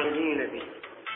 العاملين به.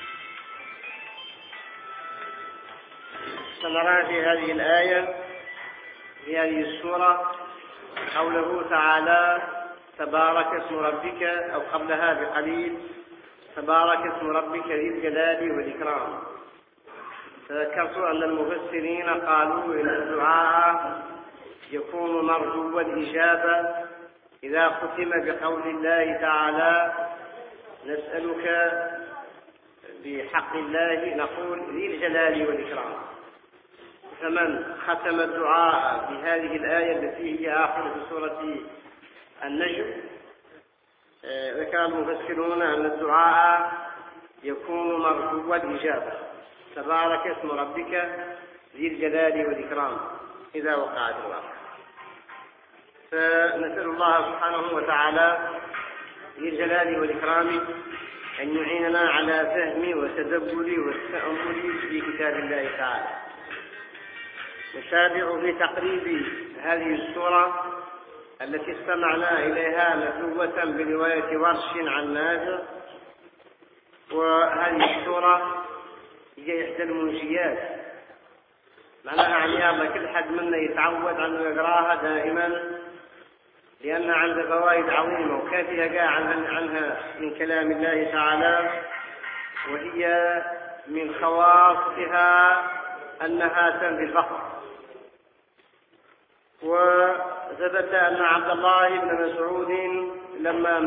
استمر في هذه الآية في هذه السورة قوله تعالى تبارك اسم ربك، أو قبلها بقليل تبارك اسم ربك ذي الجلال والإكرام. تذكرت أن المفسرين قالوا إن الدعاء يكون مرجو الإجابة إذا ختم بقول الله تعالى نسألك بحق الله، نقول ذي الجلال والإكرام. فمن ختم الدعاء بهذه الآية التي هي آخرة سورة النجم، ذكر المفسرون أن الدعاء يكون مرجو الإجابة تبارك اسم ربك ذي الجلال والإكرام إذا وقعت الواقعة. فنسأل الله سبحانه وتعالى ذي الجلال والإكرام أن يعيننا على فهم وتدبر والتأمل في كتاب الله تعالى. نتابع في تقريب هذه السورة التي استمعنا إليها متلوة برواية ورش عن نافع. وهذه السورة هي إحدى المنجيات، معناها يلا كل حد منا يتعود أنه يقراها دائما، لأن عندها فوائد عظيمة وكافية جاء عنها من كلام الله تعالى. وهي من خواصها أنها تنفي الفقر. وثبت أن عبد الله بن مسعود لما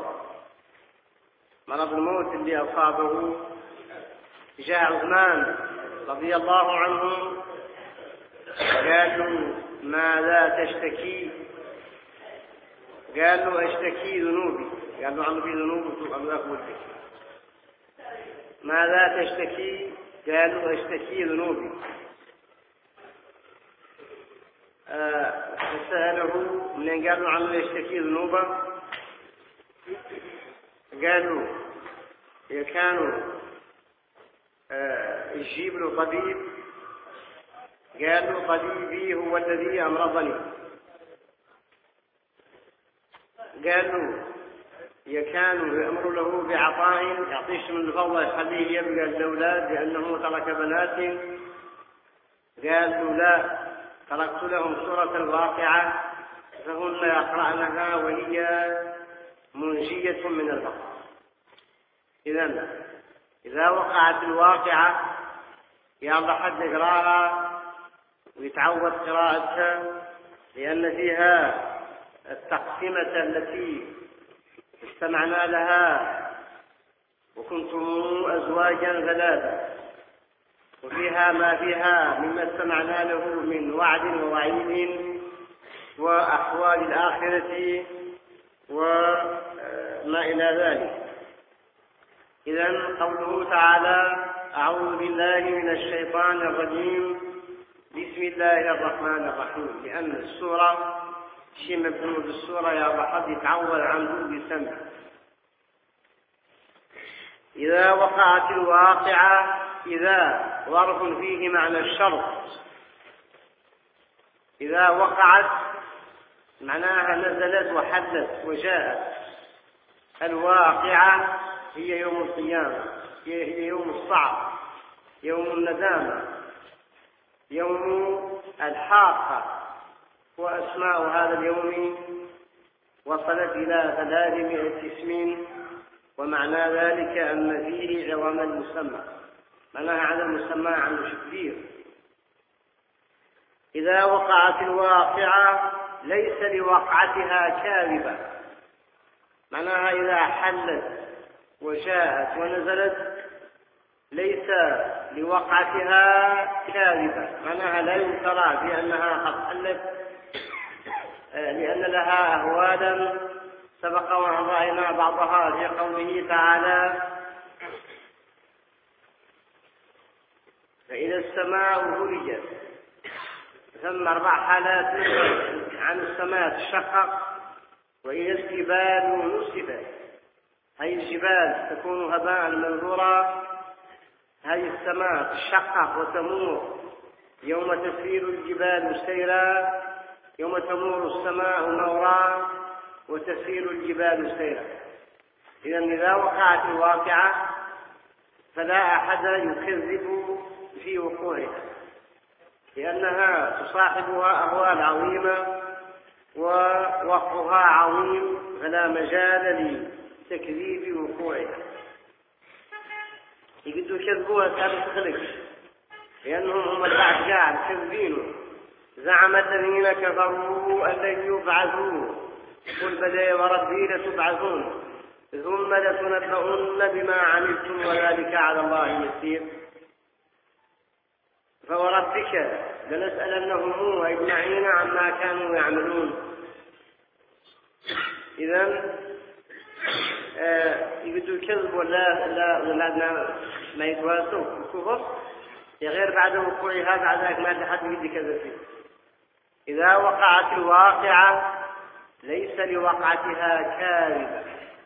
مرض الموت اللي أصابه، جاء عثمان رضي الله عنه قال له ماذا تشتكي؟ قال له أشتكي ذنوبي. قال له عنه في ذنوب الله ولك. ماذا تشتكي؟ قال له أشتكي ذنوبي. فسأله من قال له عنه يشتكي ذنوبه؟ قالوا كانوا يجيب له طبيب، قال له طبيبي هو الذي أمرضني. قال له كانوا يأمر له بعطاء يعطيش من الفضل يخليه يبقى الأولاد لأنه ترك بنات. قال له لا، تركت لهم سورة الواقعة فهن يقرأنها وهي منجية من الفقر. إذا وقعت الواقعة يلا حد يقراها ويتعود قراءتها، لأن فيها التقسيمة التي استمعنا لها وكنتم أزواجا ثلاثة، وفيها ما فيها مما استمعنا له من وعد ووعيد وأحوال الآخرة وما إلى ذلك. إذن قوله تعالى أعوذ بالله من الشيطان الرجيم بسم الله الرحمن الرحيم، لأن السورة شيء مبني بالسورة يا بحض يتعود عنه بسمع. إذا وقعت الواقعة، إذا ظرف فيه معنى الشرط. إذا وقعت معناها نزلت وحدث وجاءت. الواقعة هي يوم القيامة، هي يوم الصعب، يوم الندامة، يوم الحاقة. وأسماء هذا اليوم وصلت إلى 300 اسم، ومعنى ذلك أن فيه عظم المسمى، معناها على المسمى عنه كثير. إذا وقعت الواقعة ليس لوقعتها كاذبة، معناها إذا حلت وجاءت ونزلت ليس لوقعتها كاذبة، معناها لا يفترى بأنها قد حلت، لأن لها أهوالا سبق وأن رأينا بعضها في قوله تعالى فإذا السماء فرجت. ثم 4 حالات عن السماء تشقق. وإذا الجبال نسفت، هذه الجبال تكون هباء منثورا. هذه السماء تشقق وتمور يوم تسير الجبال سيرا، يوم تمور السماء مورا وتسير الجبال سيرا. إذا وقعت الواقعة فلا أحد يكذب في وقوعها، لأنها تصاحبها أهوال عظيمة ووقعها عظيم، فلا مجال لتكذيب وقوعها. يقدروا يكذبوها كانت تخلق، لأنهم هم البعث قاعد كذبينه. زعم الذين كفروا أن لن يبعثوا قل بلى وربي لتبعثون ثم لتنبؤن بما عملتم وذلك على الله يسير. فوربك لنسألنهم أجمعين عما كانوا يعملون. إذن يبدو الكذب ولا ما يتواسوا الكفر غير بعد وقوعها، بعد ذلك ما حد يدي كذب فيه. إذا وقعت الواقعة ليس لوقعتها كاذبة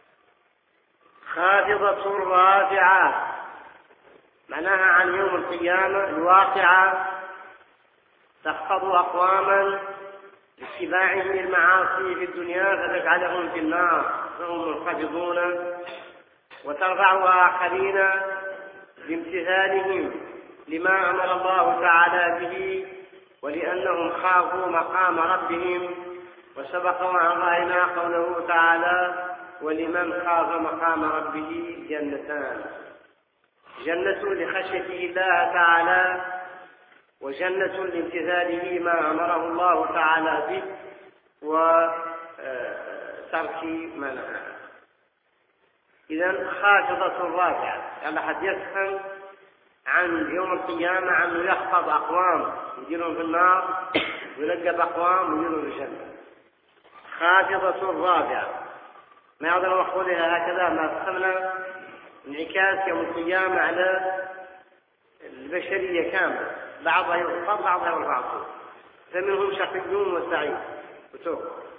خافضة رافعة، معناها عن يوم القيامة الواقعة تخفض أقواما لاتباعهم المعاصي في الدنيا فتجعلهم في النار فهم منخفضون، وترفع آخرين بامتثالهم لما أمر الله تعالى به ولأنهم خافوا مقام ربهم. وسبق وأن رأينا قوله تعالى ولمن خاف مقام ربه جنتان، جنة لخشية الله تعالى وجنة لامتثاله ما أمره الله تعالى به وترك ما نهى. إذن خافضة رافعة، يعني حد يفهم عن يوم القيامة عنه يخفض أقوام يجيرون في النار ويلقب أقوام ويجيرون في الجنة. خافضة رافعة ما يقدر نقولها هكذا، ما فهمنا انعكاس يوم القيامة على البشرية كاملة، بعضها يخفض بعضها يرفع، فمنهم شقيون وسعيد وتوب.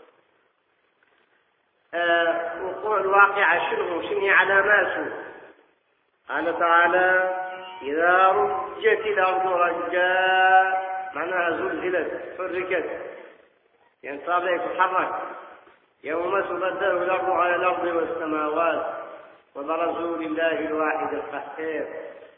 وقوع الواقع شنو هي علاماته؟ قال تعالى إذا رجت الأرض رجا، معناها زلزلت حركت، يعني صار يتحرك. يوم تبدل الأرض على الأرض والسماوات وبرزوا لله الواحد القهار.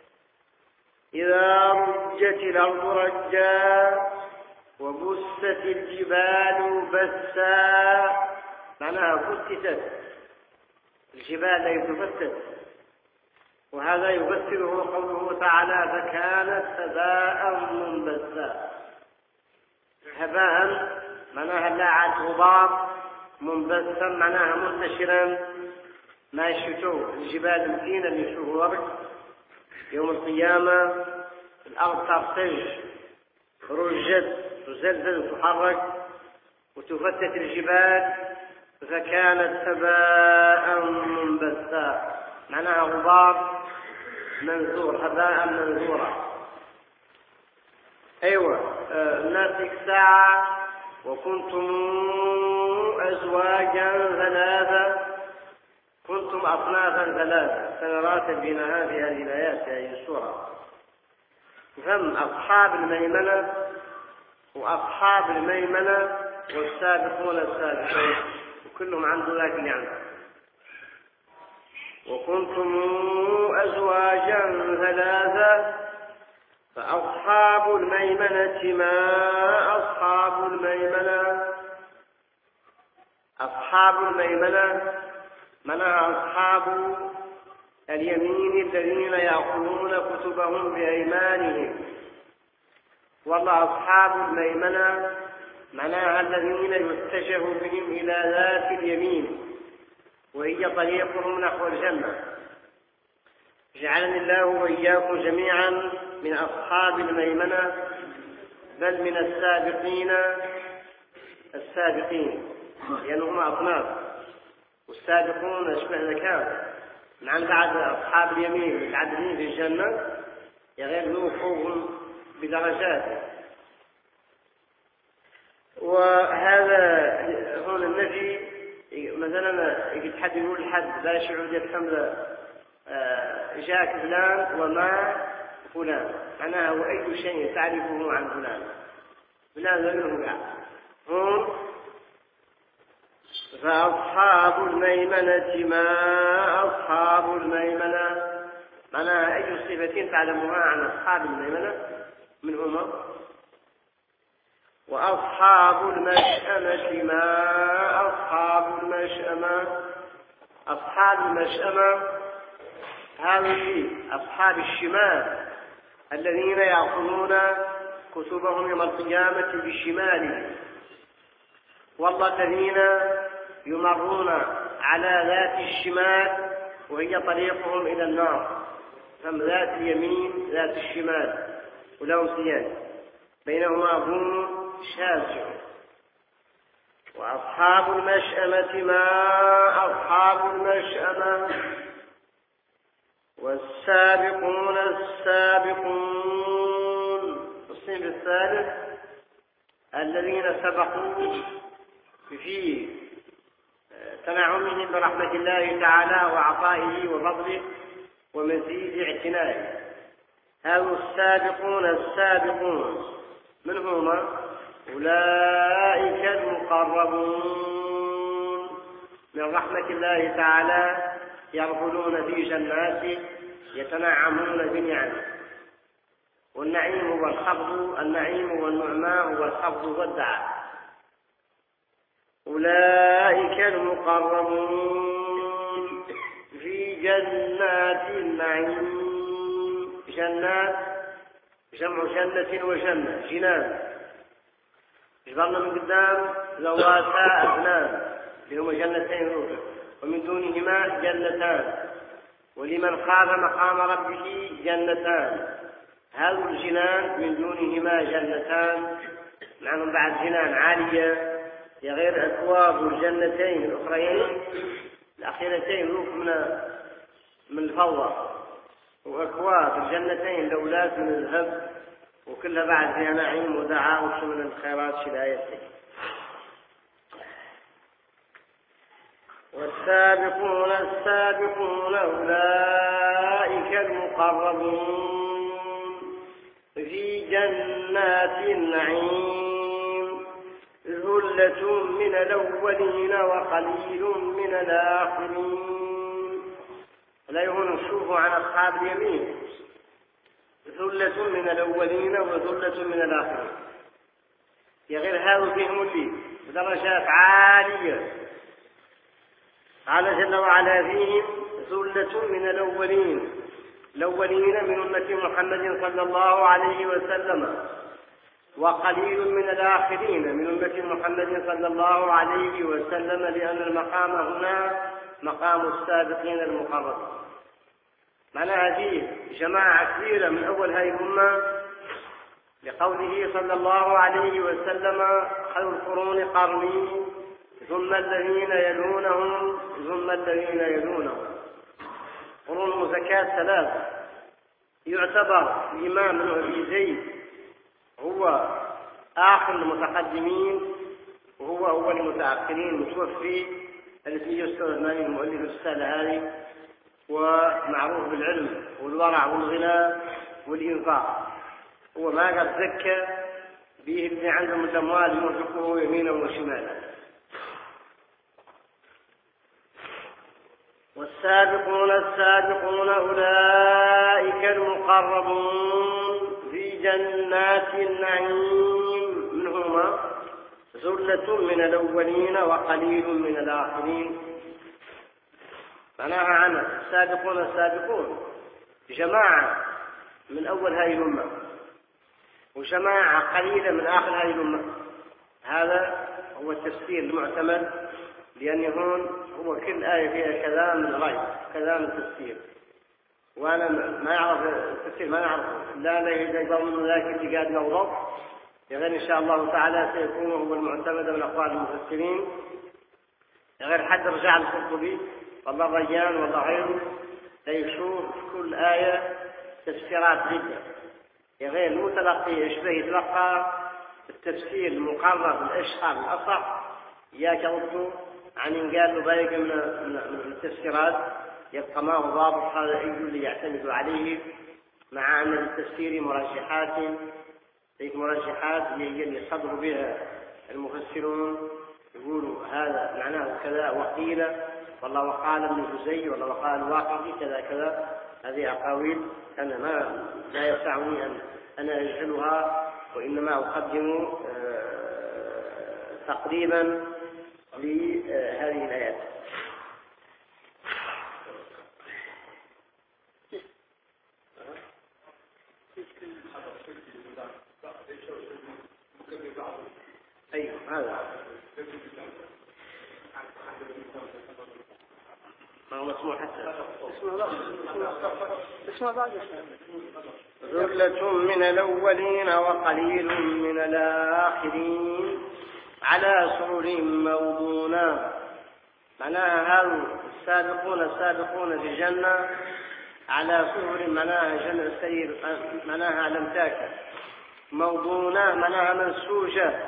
إذا رجت الأرض رجا وبست الجبال بسا، معناها فتتت الجبال لا تفتت، وهذا يفسره قوله تعالى فكانت هباء منبثا. هباء معناها لاعت غبار، منبثا معناها منتشرا ما يشتوه. الجبال المتينة اللي يشوفوا الأرض يوم القيامة الأرض ترتج رجت تزلزل وتحرك وتفتت الجبال فكانت هباء منبثا، معناها غبار منثور، هباء منثورا. أيوة الناس ساعة وكنتم أزواجا ثلاثة، كنتم أصنافا ثلاثة سنراتب بينها في هذه الآيات في هذه السورة. فهم أصحاب الميمنة وأصحاب الميمنة والسابقون السابقون وكلهم عنده ذاك اللي عنده. وكنتم أزواجا ثلاثة فأصحاب الميمنة ما أصحاب الميمنة. أصحاب الميمنة منها أصحاب اليمين الذين يأخذون كتبهم بأيمانهم، والله أصحاب الميمنة منها الذين يتجه بهم إلى ذات اليمين وهي طريقهم نحو الجنة. جعلني الله وإياكم جميعا من أصحاب الميمنة، بل من السابقين لأنهم أصناف، والسابقون أشبه ذكاء مع بعد أصحاب اليمين العادلين في الجنة يغيروا فوقهم بدرجات. وهذا هون النفي، مثلا يجي حد يقول حد لا يشعر يفهم جاءك فلان وما فلان، معناها وأي شيء تعرفه عن فلان، فلان ذا منه قاعد. هون فأصحاب الميمنة ما أصحاب الميمنة، معناها أي صفتين تعلمها عن أصحاب الميمنة منهما. وأصحاب المشأمة ما أصحاب المشأمة. أصحاب المشأمة هؤلاء أصحاب الشمال الذين يأخذون كتبهم يوم القيامة بالشمال، والذين يمرون على ذات الشمال وهي طريقهم إلى النار، هم ذات اليمين ذات الشمال ولهم سيان بينهما هم شاسع. وأصحاب المشأمة ما أصحاب المشأمة. والسابقون السابقون الصنف الثالث الذين سبقوا في تنعمهم برحمة الله تعالى وعطائه وفضله ومزيد اعتنائه. هؤلاء السابقون السابقون من هم؟ أولئك المقربون من رحمة الله تعالى، يركضون في جناته يتنعمون بنعمه. والنعيم هو الخفض، النعيم والنعماء هو الخفض والدعاء. أولئك المقربون في جنات النعيم. جنات جمع جنة وجنة، جنان جبرنا من قدام ذواتا أبنان اللي هما جنتين روح، ومن دونهما جنتان، ولمن خاف مقام ربه جنتان. هذه الجنان من دونهما جنتان، معهم بعد جنان عالية هي غير أكواب الجنتين الأخرين الأخيرتين روح من الفضة، وأكواب الجنتين الأولاد من الذهب، وكلها بعد فيها نعيم ودعاء وشمل الخيرات في الآية. والسابقون السابقون أولئك المقربون في جنات النعيم. ثلة من الأولين وقليل من الآخرين. لا يهون الشوف عن أصحاب اليمين، ثلة من الأولين وثلة من الآخرين. غير هذا فيهم اللي بدرجات عالية. قال جل وعلا فيهم ثلة من الأولين، الأولين من أمة محمد صلى الله عليه وسلم، وقليل من الآخرين من أمة محمد صلى الله عليه وسلم، لأن المقام هنا مقام السابقين المقربين. معناها هذه جماعة كبيرة من أول هذه الأمة، لقوله صلى الله عليه وسلم خير القرون قرني ثم الذين يلونهم ثم الذين يلونهم. قرون مزكاة ثلاثة. يعتبر الإمام بن أبي زيد هو آخر المتقدمين وهو أول المتأخرين، متوفي 386 المؤلف الرسالة هذه، ومعروف بالعلم والورع والغنى والإنفاق. هو ما قد زكى به اللي عندهم الأموال ينفقه يمينا وشمالا. والسابقون السابقون أولئك المقربون في جنات النعيم. منهما ثلة من الأولين وقليل من الآخرين. معناها عنا السابقون السابقون جماعة من أول هذه الأمة، وجماعة قليلة من آخر هذه الأمة. هذا هو التفسير المعتمد، لأن هون هو كل آية فيها كذا من رأي كذا من تفسير، وأنا ما أعرف التفسير، ما أعرف لا يقدر من ذاك اللي قاعد نوضب. غير إن شاء الله تعالى سيكون هو المعتمد من أقوال المفسرين، غير حد رجع القرطبي والله ريان والله غيره ليشوف كل آية تفسيرات جدا. غير المتلقي يشبه يتلقى التفسير المقرب الأشهر الأصح، إياك رده عن إن قال له باقي من التفسيرات يبقى ما هو ضابط. هذا اللي يعتمد عليه، مع أن التفسير مرجحات، هيك مرجحات اللي يصدر بها المفسرون يقولوا هذا معناه كذا، وقيل والله وقال ابن جزي والله وقال الواقدي كذا كذا. هذه أقاويل أنا لا يسعني أن أجهلها، وإنما أقدم تقريبا لهذه الآيات. أيوه هذا ما هو مسموع حتى اسمه بعد ثلة من الأولين وقليل من الآخرين على سرر موضونة. معناها هذا السابقون في الجنة على سرر، معناها جنة السير، معناها على امتاكة، موضونة معناها منسوجة،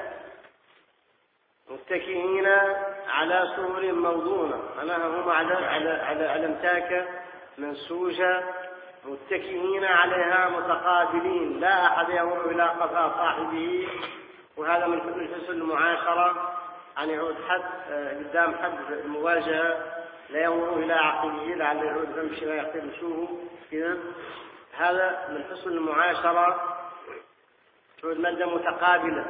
متكئين على سرر موضونة، معناها هم على امتاكة منسوجة متكئين عليها متقابلين، لا أحد يمر إلى قفا صاحبه. وهذا من حسن المعاشرة، أن يعود حد قدام حد المواجهة لا يمر إلى عقله لعل يعود يمشي لا يقتلشوه كذا. هذا من حسن المعاشرة، تعود مادة متقابلة.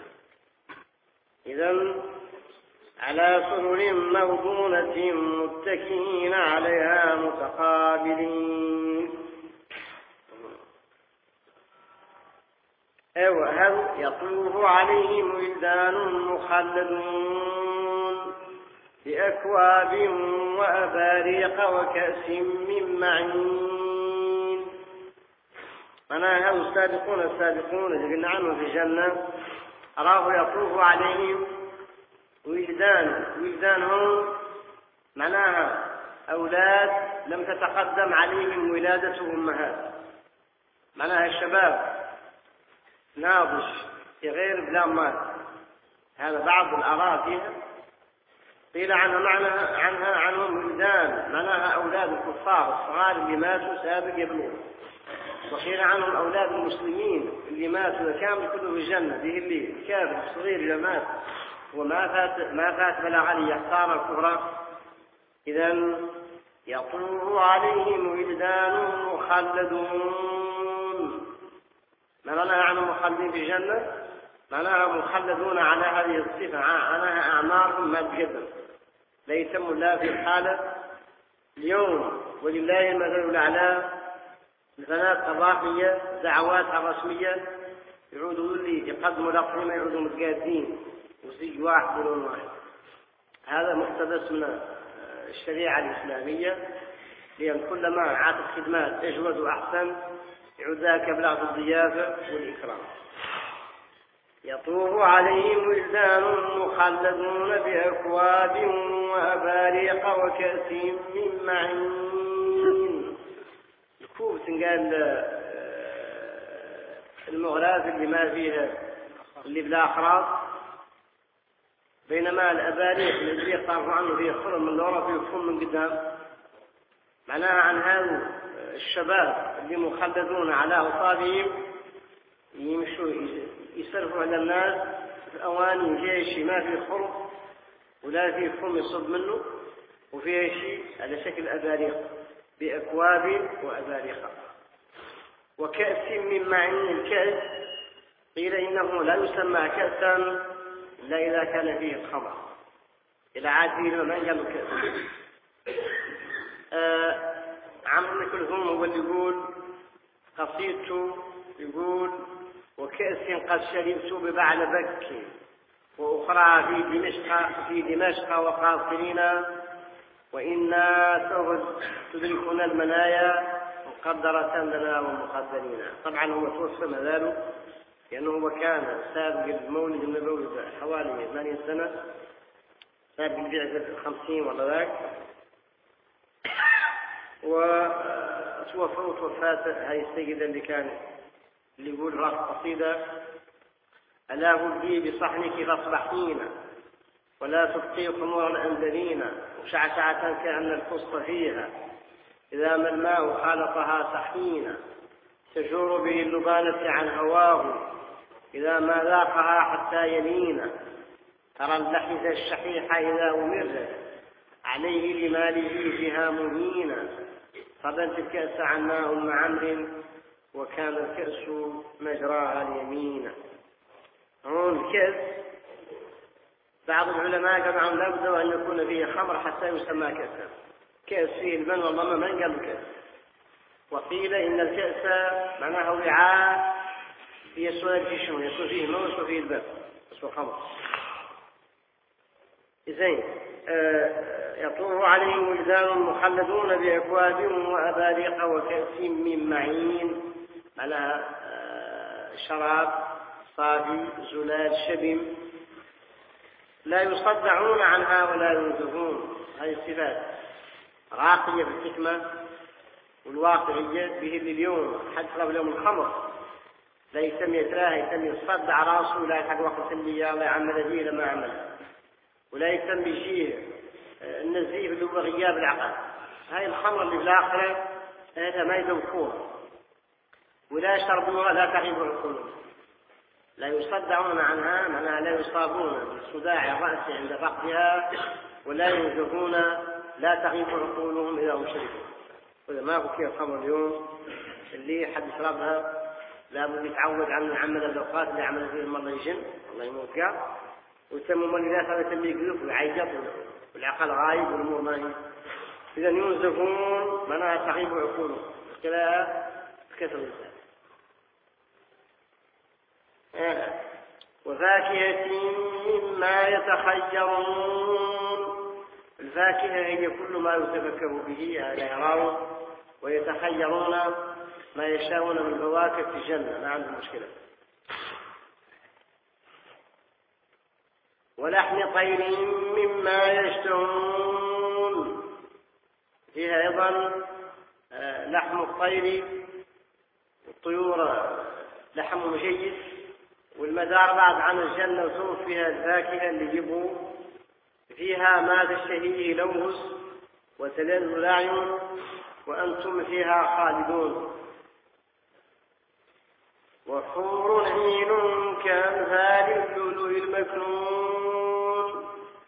إذن على سرر موضونة متكئين عليها متقابلين. هل يطوف عليهم ولدان مخلدون بأكواب وأباريق وكأس من معين. معناها هؤلاء السابقون اللي قلنا عنهم في الجنة أراه يطوف عليهم ولدان هم معناها أولاد لم تتقدم عليهم ولادة أمهات، معناها الشباب ناضج في غير بلا مال. هذا بعض الآراء فيها قيل عنهم ولدان معناها أولاد الكفار الصغار اللي ماتوا سابق يبلغ، وقيل عنهم أولاد المسلمين اللي ماتوا كامل كله في الجنة، به اللي الكافر الصغير إذا مات وما فات بلغ عليه يختار الكبرى. إذن يطوف عليهم ولدان مخلدون، ما معناها عنهم مخلدين في الجنة؟ معناها مخلدون على هذه الصفة، معناها أعمارهم ما تقدم، لا يتم الله في الحالة. اليوم ولله المثل الأعلى، البنات الراقية دعواتها الرسمية يعودوا اللي يقدموا الأقرمة يعودوا متقادين وزي واحد ولون واحد. هذا مقتبس من الشريعة الإسلامية، لأن كلما عادت خدمات أجود وأحسن يعود ذاك بلغ الضيافة والإكرام. يطوف عليهم ولدان مخلدون بأكواب وأباريق وكأس من معين. الكوب تنقال المغراز اللي ما فيها اللي بلا أخراط، بينما الأباريق اللي يطرف عنه فيه خرم من الوراء فيه خرم من قدام. معناها عن هذا الشباب اللي مخلدون على أصابهم يمشوا يصرفوا على الناس في أواني فيها شيء ما فيه خرم ولا فيه خرم يصب منه، وفيها شيء على شكل أباريق بأكواب وأباريق وكأس من معين. الكأس قيل إنه لا يسمى كأسا إلا إذا كان فيه الخمر، إلى عادي ما قالوا كأس. عمرو بن كلثوم هو اللي يقول قصيدته، يقول وكأس قد شربت ببعلبك وأخرى في دمشق وقاصرين، وإنا سوف تدركنا المنايا مقدرة لنا ومقدرين. طبعا هو توفى مازاله لأنه هو كان سابق المولد النبوي حوالي 8 سنة، سابق البعثة 50 ولا ذاك، وتوفاة هاي السيدة اللي يقول راس قصيدة: ألا هدي بصحنك فاصبحين ولا تبقي خمورا أنزلينا وشعشعة كأن الفص فيها إذا ما الماء خالطها سحينا تجور به اللبانة عن هواه إذا ما ذاقها حتى يلينا ترى اللحظة الشحيحة إذا أمرت عليه لماله بها مهينا. فبنت الكأس عناء مع عمرو وكان الكأس مجراها اليمين. هون الكأس بعض العلماء قالوا عنه لابد أن يكون فيه خمر حتى يسمى كأسا. كأس فيه المن والله من قال كأس. وقيل إن الكأس معناها وعاء يسوى الجيشون يكون فيه موس وفيه الباب يسوى خمر. زين يطوف عليهم ولدان مخلدون بأكواب وأباريق وكأس من معين على شراب صافي زلال شبم لا يصدعون عنها ولا ينزفون. هذه الصفات راقية في الحكمة والواقعية به اليوم حتى لو يوم الخمر لا يسمي يتراها يسمي يصدع راسه ولا يحق وقت اللي الله يعمل به لما عمل ولا يسمي شيء النزيف اللي هو غياب العقل. هاي الخمر اللي في الآخرة هذا ما يذوقوها ولا يشربوها لا تغيب عقولهم. لا يصدعون عنها معناها لا يصابون بصداع الرأس عند فقدها ولا ينزفون لا تغيب عقولهم إذا هم شربوا. وإذا ما هو كيف الخمر اليوم اللي حد يشربها لابد يتعود عن عمل الأوقات اللي عمل فيه المرة يجن الله يموت قال ويسموا الناس هذا اللي يقلق ويعيط والعقل غايب والأمور ما هي. إذا ينزفون معناها تغيب عقولهم كلا كثر الإنسان. وفاكهة مما يتخيرون. الفاكهة هي كل ما يتفكر به هذا يراه ويتخيرون ما يشاءون من فواكه في الجنة ما عندهم مشكلة. ولحم طير مما يشتهون. فيها أيضا لحم الطير الطيور لحم جيد والمدار بعد عن الجنة وسوف فيها الفاكهة اللي يجيبوا فيها ما تشتهيه لوز وتلذ الأعين وأنتم فيها خالدون. وحور عين كأمثال اللؤلؤ المكنون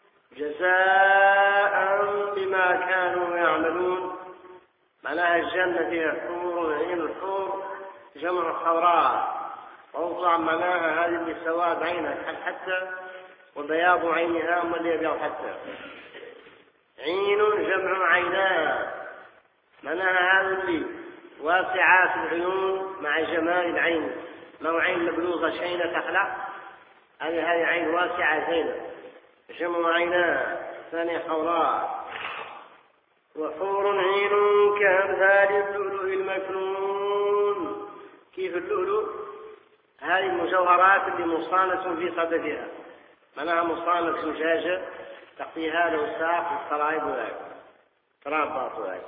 جزاء بما كانوا يعملون. معناها الجنة فيها حور عين. الحور جمع خوراء ووضع معناها هذه اللي سواد عينها حتى وبياض عينها أما اللي يبيض حتى. عين جمع عيناها معناها هذا اللي واسعات العيون مع جمال العين ما هو عين مبلوغة شينة تخلع هذه عين واسعة زينة جمع عيناها ثانية حوراء. وحور عين كأمثال اللؤلؤ المكنون. كيف اللؤلؤ؟ هذه المجوهرات اللي مصانة في صدفها معناها مصانة زجاجة تقيها له الساق والقرائب وذلك ترابط وذلك.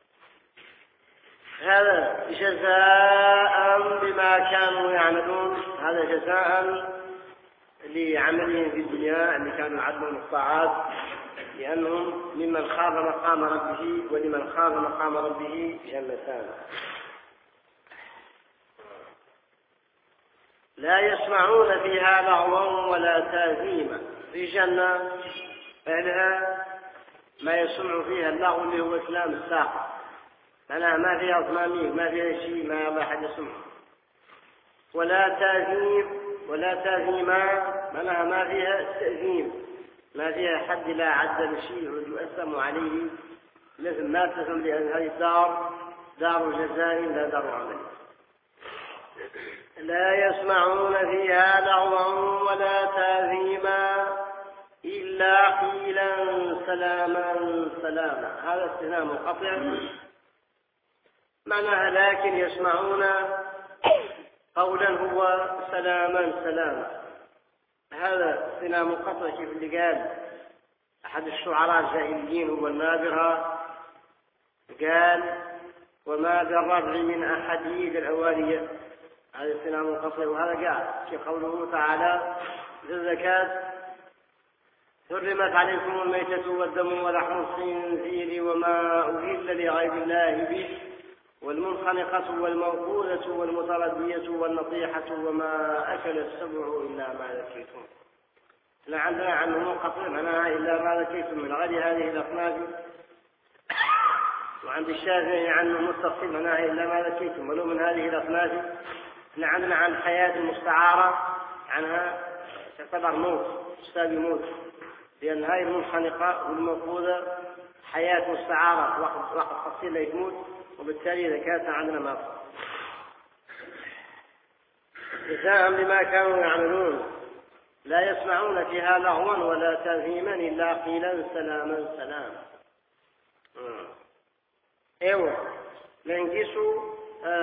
هذا جزاء بما كانوا يعملون. هذا جزاء لعملهم في الدنيا اللي كانوا يعملون الطاعات لأنهم ممن خاف مقام ربه ولمن خاف مقام ربه جنتان. لا يسمعون فيها لغوا ولا تاثيما. في جنة أهلها ما يسمع فيها اللغو اللي هو كلام الساقط معناها ما فيها أطمامير ما فيها شيء ما الله أحد يسمع. ولا تاثيما معناها ما فيها تأثيم ما فيها حد لا عد بشيء يؤثم عليه مثل ما تفهم لأن هذه الدار دار جزاء لا دار عمل. لا يسمعون فيها لغوا ولا تاثيما إلا قيلا سلاما سلاما. هذا استثناء منقطع معناها لكن يسمعون قولا هو سلاما سلاما. هذا استثناء منقطع كيف اللي قال أحد الشعراء الجاهليين هو النابغة قال وما بالربع من أحاديث الأوالية. هذا استثناء منقطع. وهذا قال في قوله تعالى في الزكاة حرمت عليكم الميتة والدم ولحم الخنزير وما أهل لغير الله به والمنخنقة والموقوذة والمتردية والنطيحة وما أكل السبع إلا ما ذكيتم. احنا عندنا عنه منقطع معناها إلا ما ذكيتم من غير هذه الأصناف، وعند الشافعي عنه متصل معناها إلا ما ذكيتم ولو من هذه الأصناف. احنا عندنا عن الحياة المستعارة عنها تعتبر موت، أستاذ يموت، لأن هاي المنخنقة والموقوذة حياة مستعارة وقت قصير يموت، وبالتالي إذا كانت عندنا ما جزاء بما كانوا يعملون لا يسمعون فيها لغوا ولا تأثيما إلا قيلا سلاما سلاما. ايوه ننقصوا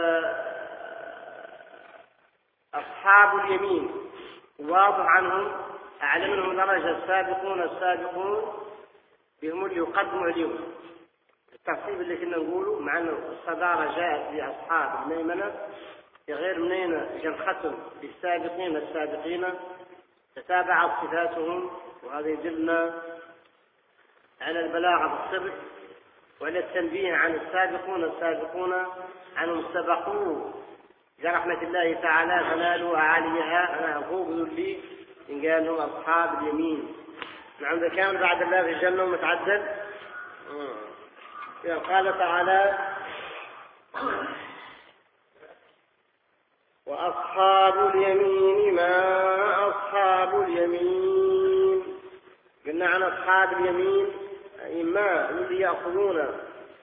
أصحاب اليمين واضح عنهم أعلى منهم درجة السابقون بهم اللي يقدموا اليوم. الترتيب اللي كنا نقوله مع أن الصدارة جاءت لأصحاب الميمنة غير منين جنختم بالسابقين تتابعت صفاتهم، وهذا يدلنا على البلاغة بالصدق وعلى التنبيه عن السابقون عنهم سبقوا برحمة الله تعالى فنالوا أعاليها. أنا أقول لي إن قالوا أصحاب اليمين نعم كان بعد الله في الجنة متعدد. قال تعالى وأصحاب اليمين ما أصحاب اليمين. قلنا عن أصحاب اليمين إما الذي يأخذون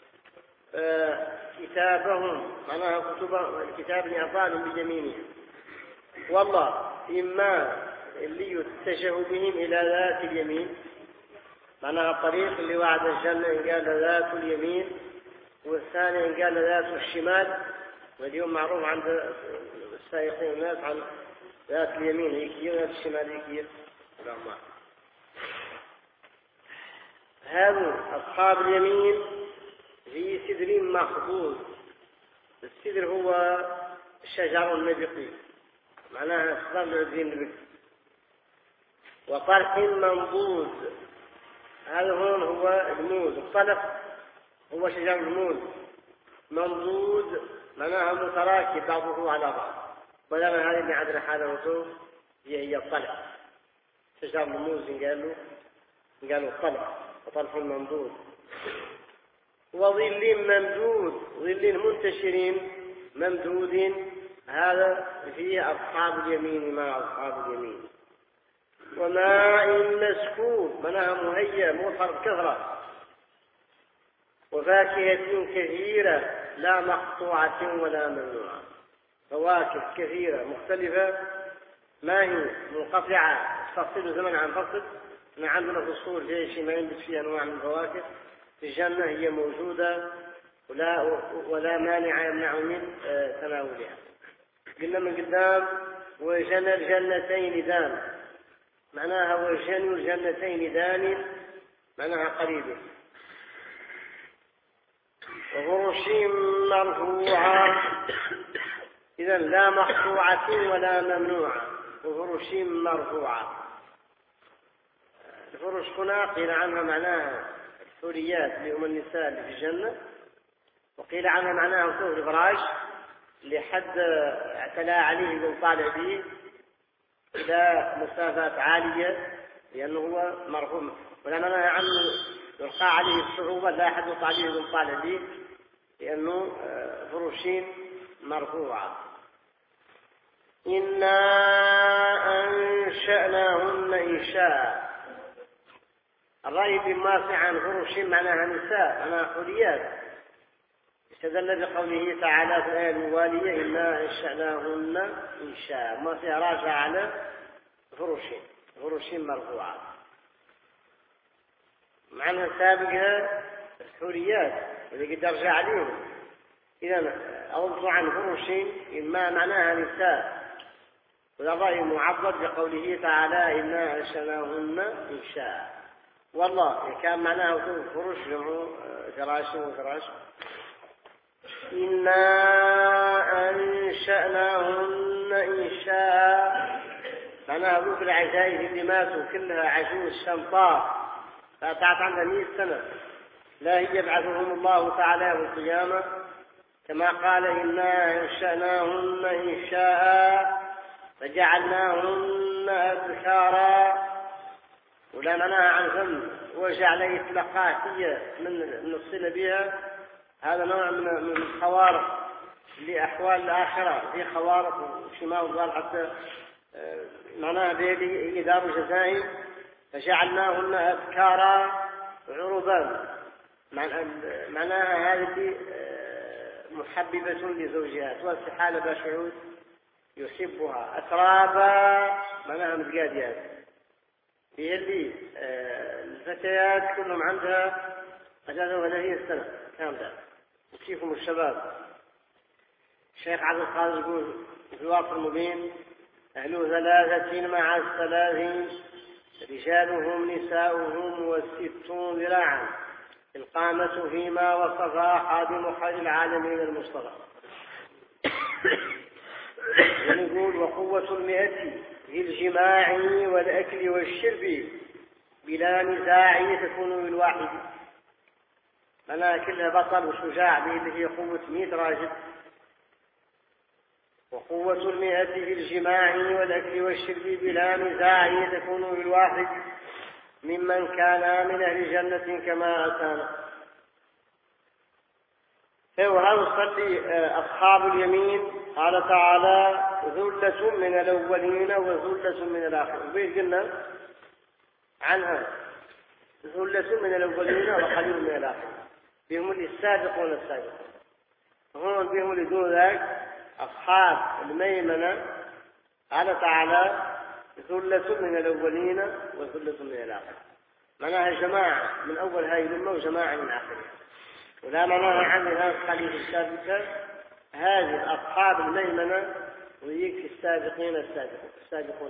كتابهم معناها الكتاب لأعطانهم بيمينهم، والله إما اللي يتجه بهم إلى ذات اليمين معناها الطريق اللي وعد الجنة إن قال ذات اليمين، والثاني إن قال ذات الشمال، واليوم معروف عند السائقين الناس عن ذات اليمين هيك وذات الشمال هيك. هذا أصحاب اليمين في سدر مخضود. السدر هو شجر النبقي معناها أصدار العزيم النبقي. وطرح منضود هذا هو الموز. الطلق هو شجر الموز. منضود معناها متراكب بعضه على بعض، بينما هذه اللي عندنا حالة هي الطلق. شجر الموز قالوا الطلق وطرح منضود. وظل ممدود ظل منتشرين ممدود هذا فيه أصحاب اليمين مع أصحاب اليمين. وماء مسكوب معناها مهيأ مطهر بكثرة. وفاكهة كثيرة لا مقطوعة ولا ممنوعة. فواكه كثيرة مختلفة ما هي منقطعة تفصل زمن عن فصل. عندنا فصول في شيء ما ينبت فيها أنواع من الفواكه في الجنة هي موجودة ولا مانع يمنع من تناولها. قلنا من قدام وجنى الجنتين دان معناها وجنوا الجنتين دان معناها قريبة. وفرش مرفوعة إذا لا مقطوعة ولا ممنوعة. وفرش مرفوعة. الفرش هنا قيل عنها معناها الحوريات اللي هم النساء اللي في الجنة، وقيل عنها معناها وثوب الفراش اللي حد اعتلى عليه من طالع به إلى مسافات عالية لأنه هو مرفوع، ولا معناها عنه يلقى عليه الصعوبة لا أحد يلقى عليه من طالع به لأنه فرشين مرفوعة. إنا أنشأناهن إنشاء. الرأي بالماسع عن فرش معناها نساء معناها حوريات استدل بقوله تعالى في الآية الموالية إنا أنشأناهن إنشاء. ما فيها راجع على فرش مرفوعة معناها سابقها الحوريات اللي قد يرجع عليهم. إذا أوضع عن فرش إما معناها نساء، ولا رأي معضد بقوله تعالى إنا أنشأناهن إنشاء. والله كان معناه فرش جمع فراش وفراش. إنا أنشأناهن إنشاء معناها ذوك العجائز اللي ماتوا كلها عجوز شمطاء لا تعت عنها 100 سنة لا هي يبعثهم الله تعالى يوم القيامة كما قال إنا أنشأناهن إنشاء فجعلناهن أبكارا ولا منعها عن ذنب وجعل يتلقاه هي من الصلة بها، هذا نوع من الخوارق لأحوال الآخرة، في خوارق وشما وقال حتى معناها بيدي إدار جزائي فجعلناهن أذكارا عربا، معناها هذه محببة لزوجها واستحالة بشعور يحبها، أترابا معناها متقاديات، هي اللي الفتيات كلهم عندها أجازة 30 سنة كاملة وكيفهم الشباب. الشيخ عبد القادر يقول في الواقع المبين: أهل 30 مع 30 رجالهم نساؤهم و60 ذراعا، القامة فيما وصفها خادم خير العالمين المصطفى. ونقول: وقوة 100 في الجماع والأكل والشرب بلا نزاع تكون بالواحد، أنا كلها بطل وشجاع به هي قوة 100 راجل. وقوة 100 في الجماع والأكل والشرب بلا نزاع تكون بالواحد، ممن كان من أهل جنة كما أتانا. وهذا صلي أصحاب اليمين قال تعالى: ذلة من الأولين وذلة من الآخرين. وبيت قلنا عنها ذلة من الأولين وقليل من الآخرين، بهم السابقون السابقون. هون بهم اللي دون ذلك أصحاب الميمنة قال تعالى: ذلة من الأولين وذلة من الآخرين، معناها جماعة من أول هاي الأمة وجماعة من آخرها. ولا معناها عن هذا الحديث السابقة هذه أصحاب الميمنة ويكفي السابقين السابقون.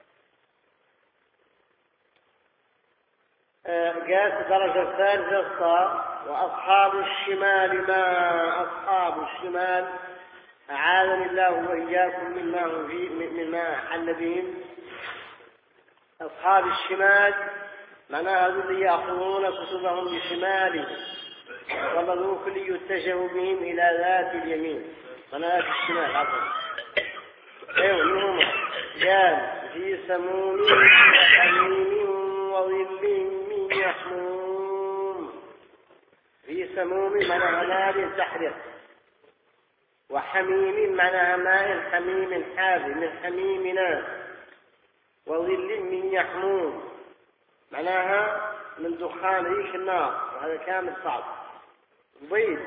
قاس الدرجة الثالثة الصاء. وأصحاب الشمال ما أصحاب الشمال أعاذني الله وإياكم مما حل بهم. أصحاب الشمال معناها الذين يأخذون كتبهم بشمالهم والذوك ليتجهوا بهم إلى ذات اليمين، معناها في الشمال عفوا. منهم قال: في سموم وحميم وظل من يحموم. في سموم معناها نار تحرق، وحميم معناها ماء حميم حاذ من حميمنا، وظل من يحموم معناها من دخان ريش النار، وهذا كامل صعب. بيض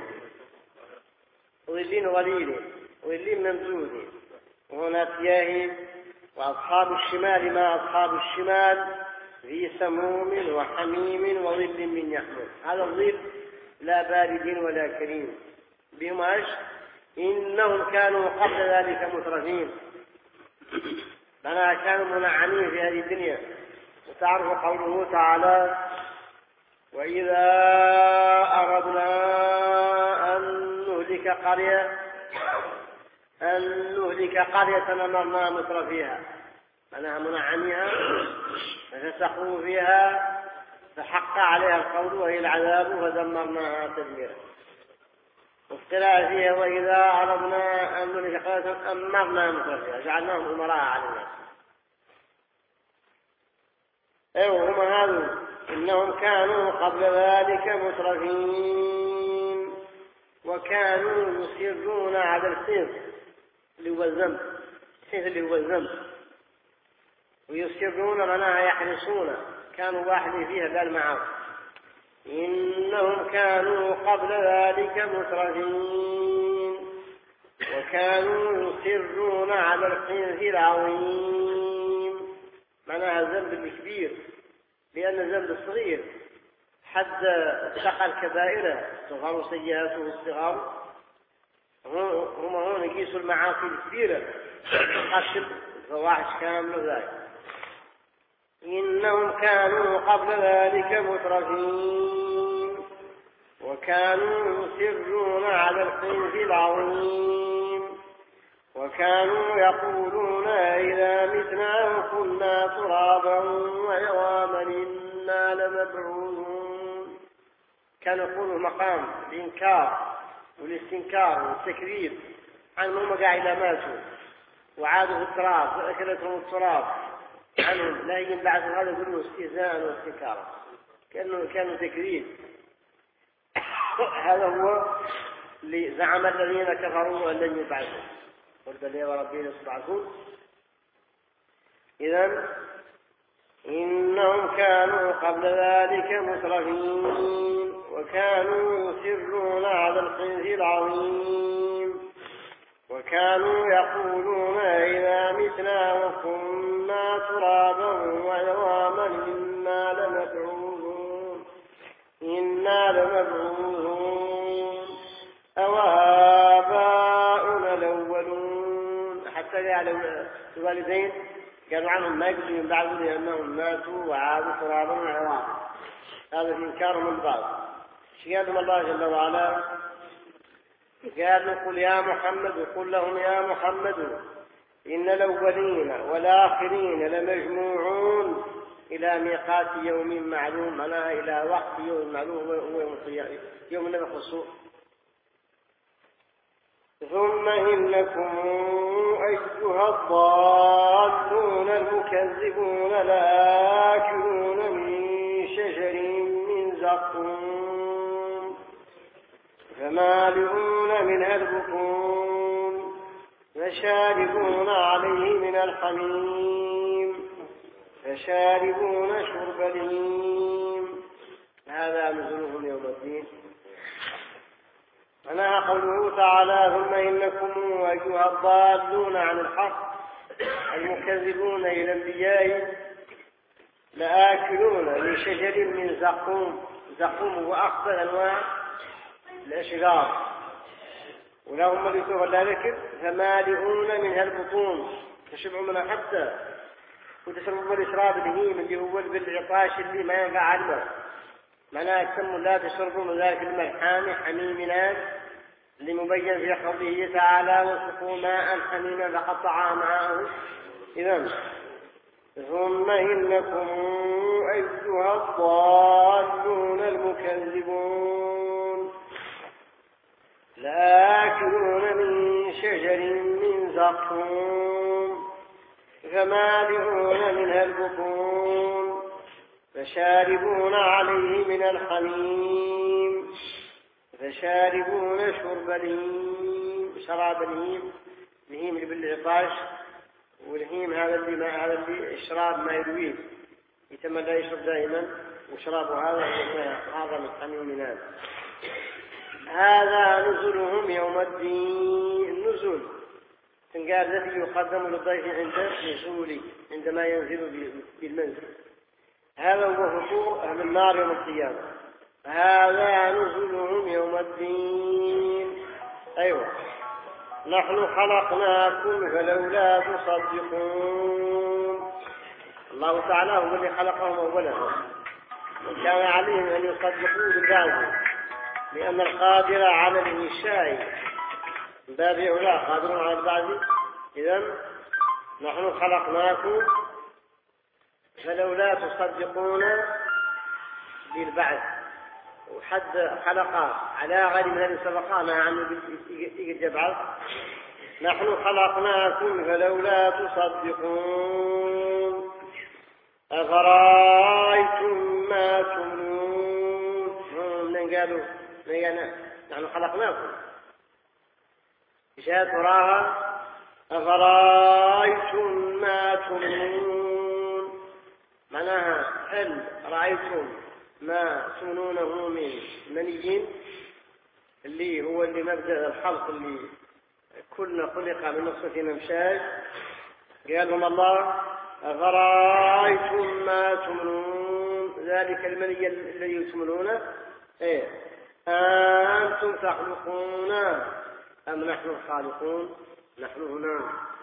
ظلين ظليل ظلين ممدود، وهنا تياه. وأصحاب الشمال ما أصحاب الشمال في سموم وحميم وظل من يحموم. هذا الظل لا بارد ولا كريم. بهم ايش؟ إنهم كانوا قبل ذلك مترفين، معناها كانوا منعمين في هذه الدنيا. وتعرف قوله تعالى: وإذا أردنا أن نهلك قرية أمرنا مترفيها، معناها منعميها ففسقوا فيها فحق عليها القول وهي العذاب فدمرناها تدميرا. والقراءة فيها: وإذا أردنا أن نهلك قرية أمرنا مترفيها، جعلناهم أمراء على الناس. هم هذا إنهم كانوا قبل ذلك مترفين، وكانوا يصرون على الحنث اللي هو الذنب، الحنث اللي هو الذنب، ويصرون معناها يحرصون، كانوا واحد فيها بالمعاصي. إنهم كانوا قبل ذلك مترفين، وكانوا يصرون على الحنث العظيم، معناها الذنب الكبير، لأن الذنب الصغير حد اتقى الكبائر صغار سيئاته الصغار. هم هون يقيسوا المعاصي الكبيرة قتل فواحش كامل ذلك. إنهم كانوا قبل ذلك مترفين، وكانوا يصرون على الحنث العظيم، وكانوا يقولون: إذا متنا وكنا ترابا وعظاما إنا لمبعوثون. كانوا يقولوا مقام الإنكار والاستنكار والتكذيب عنهم قاعدة ماتوا وعادوا في التراب وأكلتهم التراب عنهم لا ينبعث هذا يقولوا استهزاء واستنكارا كانوا تكذيب. هذا هو اللي زعم الذين كفروا أن لن يبعثوا، قل بلى وربي لتبعثون. إذن إنهم كانوا قبل ذلك مترفين وكانوا يصرون على الخزي العظيم وكانوا يقولون إذا متنا وكنا ترابا وعظاما إنا لمبعوثون أو آباؤنا الأولون. حتى قالوا الوالدين قالوا عنهم ما يقولون من بعض لأنهم ماتوا وعادوا ترابا وعظاما، هذا في إنكارهم من بعض. قالوا الله جل وعلا قالوا قل يا محمد وقل لهم يا محمد إن الأولين والآخرين لمجموعون إلى ميقات يوم معلوم، معناها إلى وقت يوم معلوم هو يوم النفخ الصور. ثم إنكم أيها الضالون المكذبون لآكلون من شجر من زقوم فمالئون منها البطون فشاربون عليه من الحميم فشاربون شرب الهيم هذا نزلهم يوم الدين. معناها قوله تعالى ثم إنكم أيها الضالون عن الحق المكذبون إلى الأنبياء لآكلون من شجر من زقوم. زقوم هو أخطر أنواع الأشجار ولهم ملكوه لا ذكر فمالئون منها البطون تشبعوا منها حتى وتشربوا بالإشراب الهيم اللي هو بالعطاش اللي ما ينفع علمه. معناها يسموا لا تشربوا من ذلك الماء الحامي حميمنا لمبين في قوله تعالى وسقوا ماء حميما فقطع معه. إذن ثم إنكم أيها الضالون المكذبون لآكلون من شجر من زقوم فمالئون منها البطون فشاربون عليه من الحميم فشاربون شرب الهيم. شراب الهيم الهيم اللي بالعطاش والهيم هذا اللي الشراب ما يرويه يتم لا يشرب دائما وشرابه هذا من حميم. هذا نزلهم يوم الدين. النزل قال الذي يقدم للضيف عند نزوله عندما ينزل بالمنزل. هذا هو فطور أهل النار يوم القيامة. هذا نزلهم يوم الدين. أيوة نحن خلقناكم فلولا تصدقون. الله تعالى هو الذي خلقهم أولا وكان عليهم أن يصدقوا بالبعض لأن القادر على الإنشاء باب أولى قادر على البعض. إذن نحن خلقناكم فلولا تصدقون بالبعث وحد خلق على غير من هذه السبقانة عنه يجب نحن خلقناكم فلولا تصدقون أفرأيتم ما تمنون. من قالوا نحن خلقناكم إشاء تراها أفرأيتم ما تمنون. معناها هل رأيتم ما تمنونه من مني اللي هو اللي مبدأ الخلق اللي كلنا خلق من نصف أمشاج. قال لهم الله أفرأيتم ما تمنون ذلك المني الذي تمنونه أنتم تخلقون أم نحن الخالقون. نحن هنا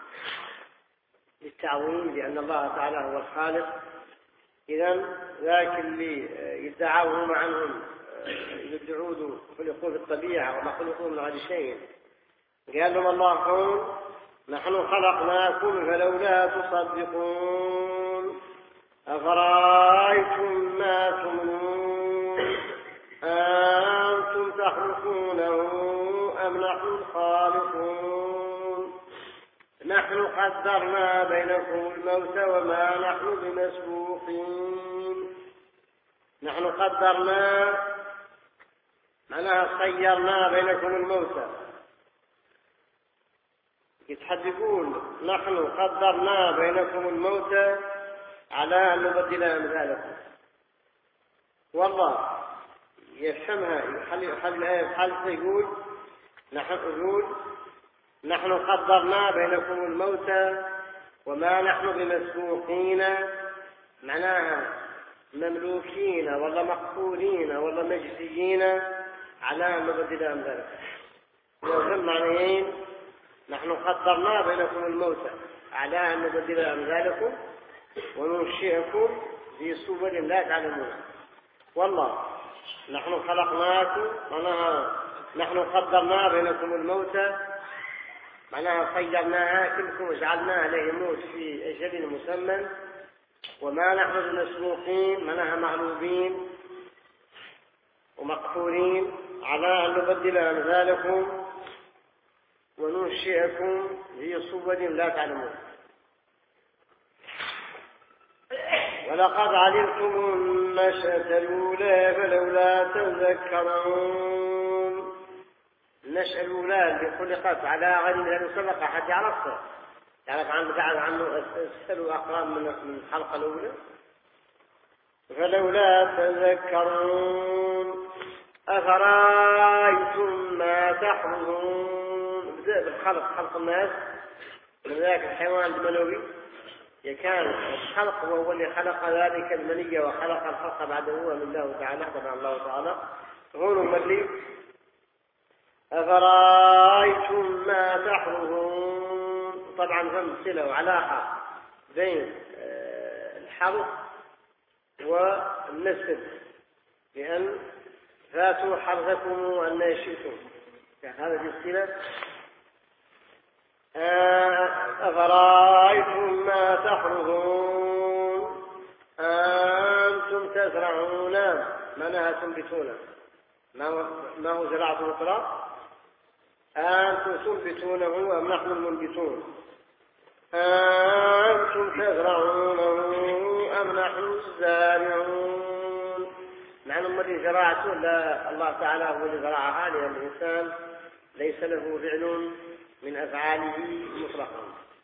للتعظيم لأن الله تعالى هو الخالق. إذن ذاك اللي يدعوهم عنهم يدعون خلقوا في الطبيعة وما خلقوا من غير شيء. قال لهم الله قول نحن خلقناكم فلولا تصدقون أفرأيتم ما تمنون أنتم تخلقونه أم نحن الخالقون. نحن نحن قدرنا بينكم الموت وما نحن بمسبوقين. نحن قدرنا معناها صيرنا بينكم الموت. يتحدثون نحن قدرنا بينكم الموت على أن نبدل أمثالكم. والله يفهمها يحل الآية بحالة يقول نحن قدرنا بينكم الموت وما نحن بمسبوقين، معناها مملوكين ولا مقهورين ولا مجزيين على أن نبدل أمثالكم. يفهم معنيين نحن قدرنا بينكم الموت على أن نبدل أمثالكم وننشئكم في صور لا تعلمون. والله نحن خلقناكم نحن قدرنا بينكم الموت معناها صيرناها كلكم وجعلناها ليموت في أجل مسمى وما نحن بمسبوقين معناها مغلوبين ومقهورين على أن نبدل أمثالكم وننشئكم في صور لا تعلمون. ولقد علمتم النشأة الأولى فلولا تذكرون. النشأة الأولى اللي خلقت على غير من سبق حتى يعرفها، يعرف عنه أسفل أقرام من الحلقة الأولى. فلولا تذكرون أفرأيتم ما تحرثون. بدأ بالخلق، خلق الناس من ذاك الحيوان المنوي، كان الخلق وهو اللي خلق ذلك المنية وخلق الخلق بعده من الله تعالى. طبعا الله تعالى هون ملي. أفرأيتم ما تحرثون. طبعا فهم صلة وعلاقة بين الحرث والنسل، لأن فاتوا حرثكم أن شئتم، هذا الصلة. أفرأيتم ما تحرثون أنتم تزرعون منها تنبتون، ما هو زراعة مطلق. أنتم تنبتونه أم نحن المنبتون؟ أنتم تزرعونه أم نحن الزارعون؟ نحن الذي زرعته لا الله تعالى هو الذي زرعها، لأن الإنسان ليس له فعل من أفعاله مطلقا.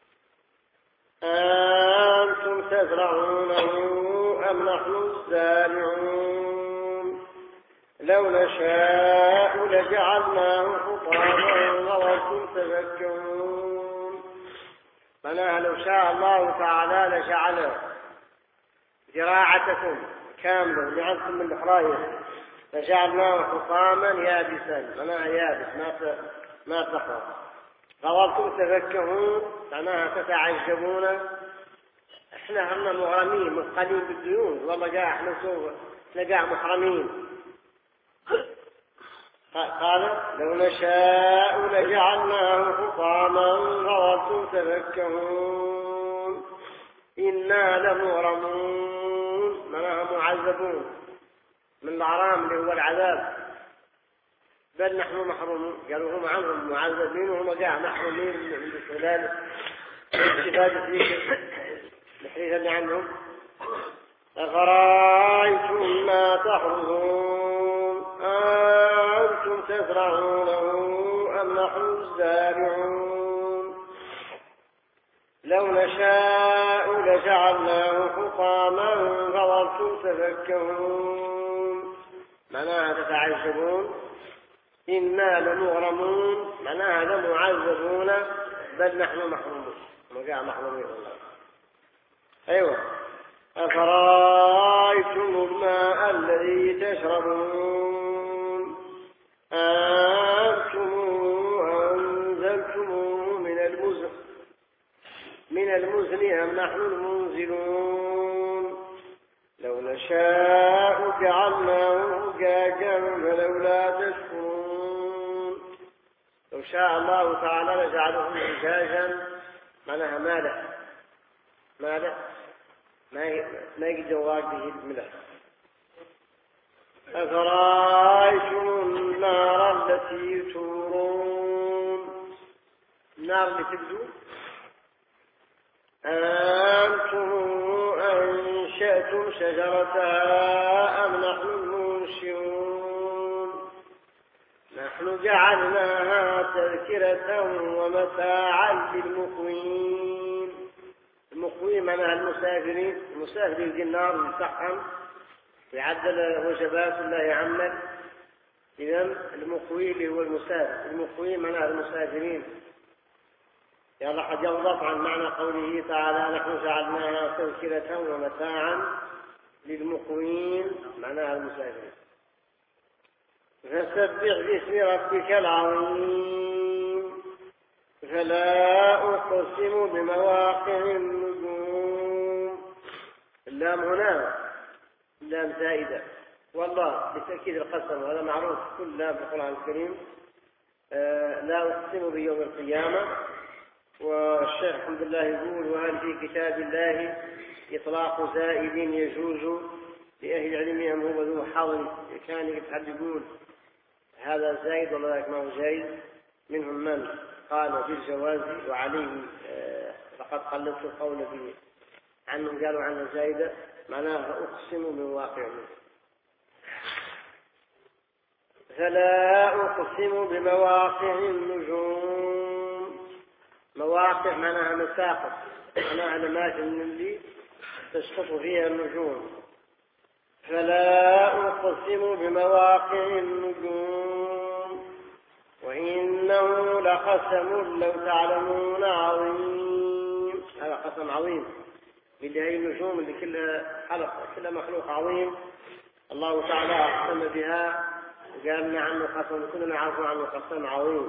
أنتم تزرعونه أم نحن الزارعون؟ لو نشاء لجعلناه حطاما وظلتم تفكرون. معناها لو شاء الله تعالى لجعل زراعتكم كاملة لعنكم من الحراية لجعلناه حطاما يابسا، معناها يابس ما تخرج. غضبتم تفكهون معناها تتعجبون. احنا هم مغرمين مثقلين بالديون، والله جاء احنا نقع محرمين. قال لو نشاء لجعلناه حطاما غضبتم تفكهون إنا لمغرمون، معناها معذبون من الغرام اللي هو العذاب. بل نحن محرومون. قالوا هم عنهم معذبين وهم قاع محرومين من استغلال الاستفادة في الحديث اللي عنهم. أفرأيتم ما تحرثون أنتم تزرعونه أم نحن الزارعون؟ لو نشاء لجعلناه حطاما فظلتم تفكهون، معناها تتعجبون. إنا لمغرمون معناها لمعذبون، بل نحن محرومون، وقع محرومين الله. أيوة. أفرأيتم الماء الذي تشربون أنتم أنزلتموه من المزن أم نحن المنزلون؟ لو نشاء جعلناه أجاجا فلولا تشكرون. لو شاء الله تعالى لجعله أجاجا معناها مالح ما يقدر واقعه الملح. أفرأيتم النار التي تورون. النار اللي تبدو أنتم أنشأتم شجرتها أم نحن المنشئون نحن جعلناها تذكرة ومتاعا للمقوين. المقوين معناها المسافرين، المسافر يجي النار يتحم ويعدل وجبات ولا يعمل. إذن المقوي اللي هو المسافر، المقوين معناها المسافرين. يعني قد يوضح عن معنى قوله تعالى نحن جعلناها تذكرة ومتاعا للمقوين معناها المسافرين. فسبح باسم ربك العظيم. فلا أقسم بمواقع النجوم. اللام هنا لام زائدة، والله بالتأكيد القسم، وهذا معروف كل لام في القرآن الكريم. لا أقسم بيوم القيامة. والشيخ الحمد لله يقول وهل في كتاب الله إطلاق زائد يجوز لأهل العلم أم هو ذو حظ؟ كان يتحدث يقول هذا زائد ولا ذاك ما هو جائز. منهم من قال بالجواز وعليه فقد قلدت القول به عنهم قالوا عنه زائدة معناها أقسم بواقع. فلا أقسم بمواقع النجوم. مواقع معناها مساقط، معناها الأماكن اللي تسقط فيها النجوم. فلا أقسم بمواقع النجوم وإنه لقسم لو تعلمون عظيم. هذا قسم عظيم اللي هي النجوم اللي كلها حلقة، كلها مخلوق عظيم الله تعالى أقسم بها وقال لنا عنه قسم، كلنا نعرف عنه قسم عظيم.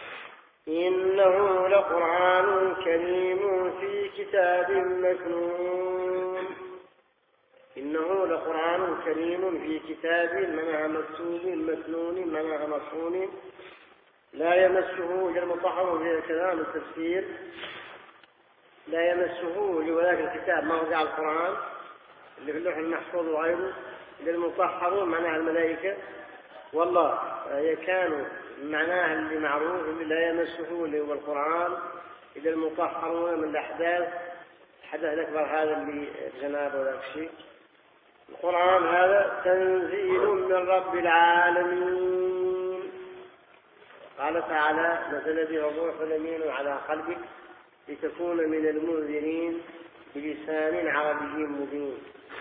إنه لقرآن كريم في كتاب مكنون. إنه لقرآن كريم في كتاب منها مكتوب مكنون منها مصون لا يمسه إلا المطهرون. في كلام التفسير لا يمسه لولاك الكتاب ما هو قاع القرآن اللي في اللوح المحفوظ وغيره للمطهرون معناها الملائكة. والله كانوا معناها اللي معروف اللي لا يمسه اللي هو القرآن إلا المطهرون من الأحداث. الحدث الأكبر هذا اللي جنابه ولا شيء. القرآن هذا تنزيل من رب العالمين. قال تعالى نزل به الروح الأمين على قلبك لتكون من المنذرين بلسان عربي مبين.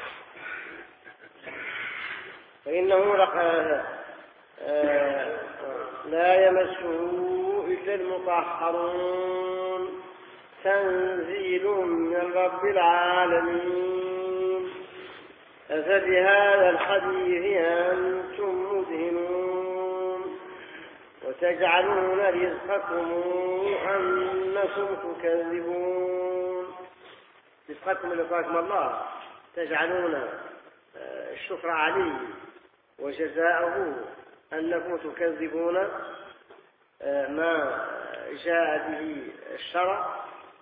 فإنه لا يمسه إلا المطهرون تنزيل من رب العالمين. أفبهذا الحديث أنتم مدهنون وتجعلون رزقكم أنكم تكذبون. رزقكم اللي قاكم الله تجعلون الشكر عليه وجزاءه أنكم تكذبون ما جاء به الشرع.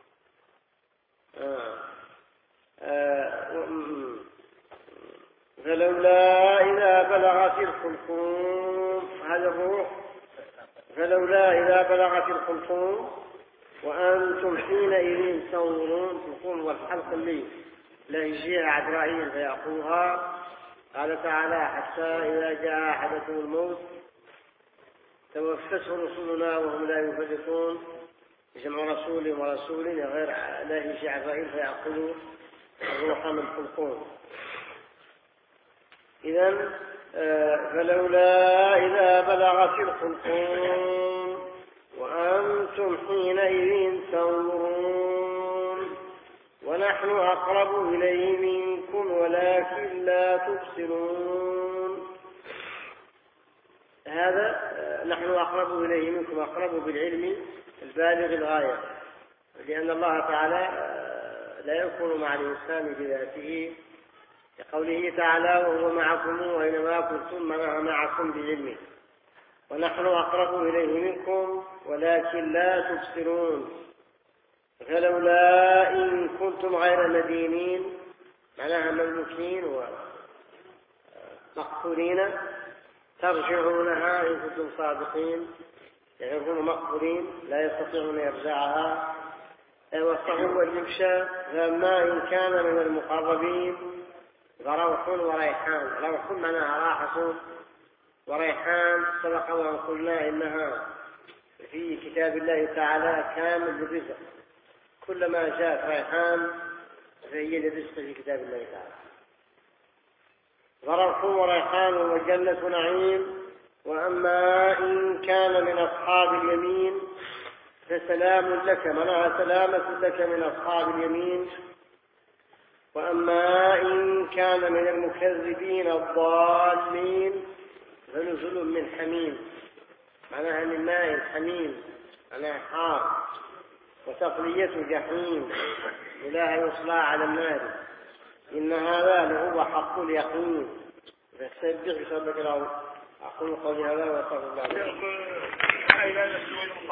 فلولا إذا بلغت الحلقوم هذا الروح فلولا إذا بلغت الحلقوم وأنتم حينئذ تنظرون. الحلقوم والحلق اللي لا يجيها عزرائيل فيأخذها. قال تعالى حتى إذا جاء أحدكم الموت توفته رسلنا وهم لا يفرطون. جمع رسول ورسول غير لا يجي عزرائيل فيأخذوا الروح من الحلقوم. إذن فلولا إذا بلغت الحلقوم وأنتم حينئذ تنظرون ونحن أقرب إليه منكم ولكن لا تبصرون. هذا نحن أقرب إليه منكم أقرب بالعلم البالغ الغاية، لأن الله تعالى لا يكون مع الإنسان بذاته لقوله تعالى وهو معكم وإنما كنتم معكم بعلمه. ونحن أقرب إليه منكم ولكن لا تبصرون. فلولا إن كنتم غير مدينين معناها مملوكين ومقتولين ترجعونها إن كنتم صادقين. يعني يكونوا مقتولين لا يستطيعون إرجاعها والصغور والممشى. فما إن كان من المقربين فروح وريحان. روح معناها راحة، وريحان سبق وأن قلنا إنها في كتاب الله تعالى كامل بالرزق، كلما جاءت ريحان فهي للرزق في كتاب الله تعالى. فروح وريحان وجنة نعيم. وأما إن كان من أصحاب اليمين فسلام لك، منها سلامة لك من أصحاب اليمين. وأما إن كان من المكذبين الضالين فنزل من حميم، معناها من ماء حميم، معناها حار. وتصلية جحيم، إله يصلى على النار. إن هذا لهو حق اليقين. فاستبدغ بسبب الأرض. أقول قولي هذا وأستغفر الله.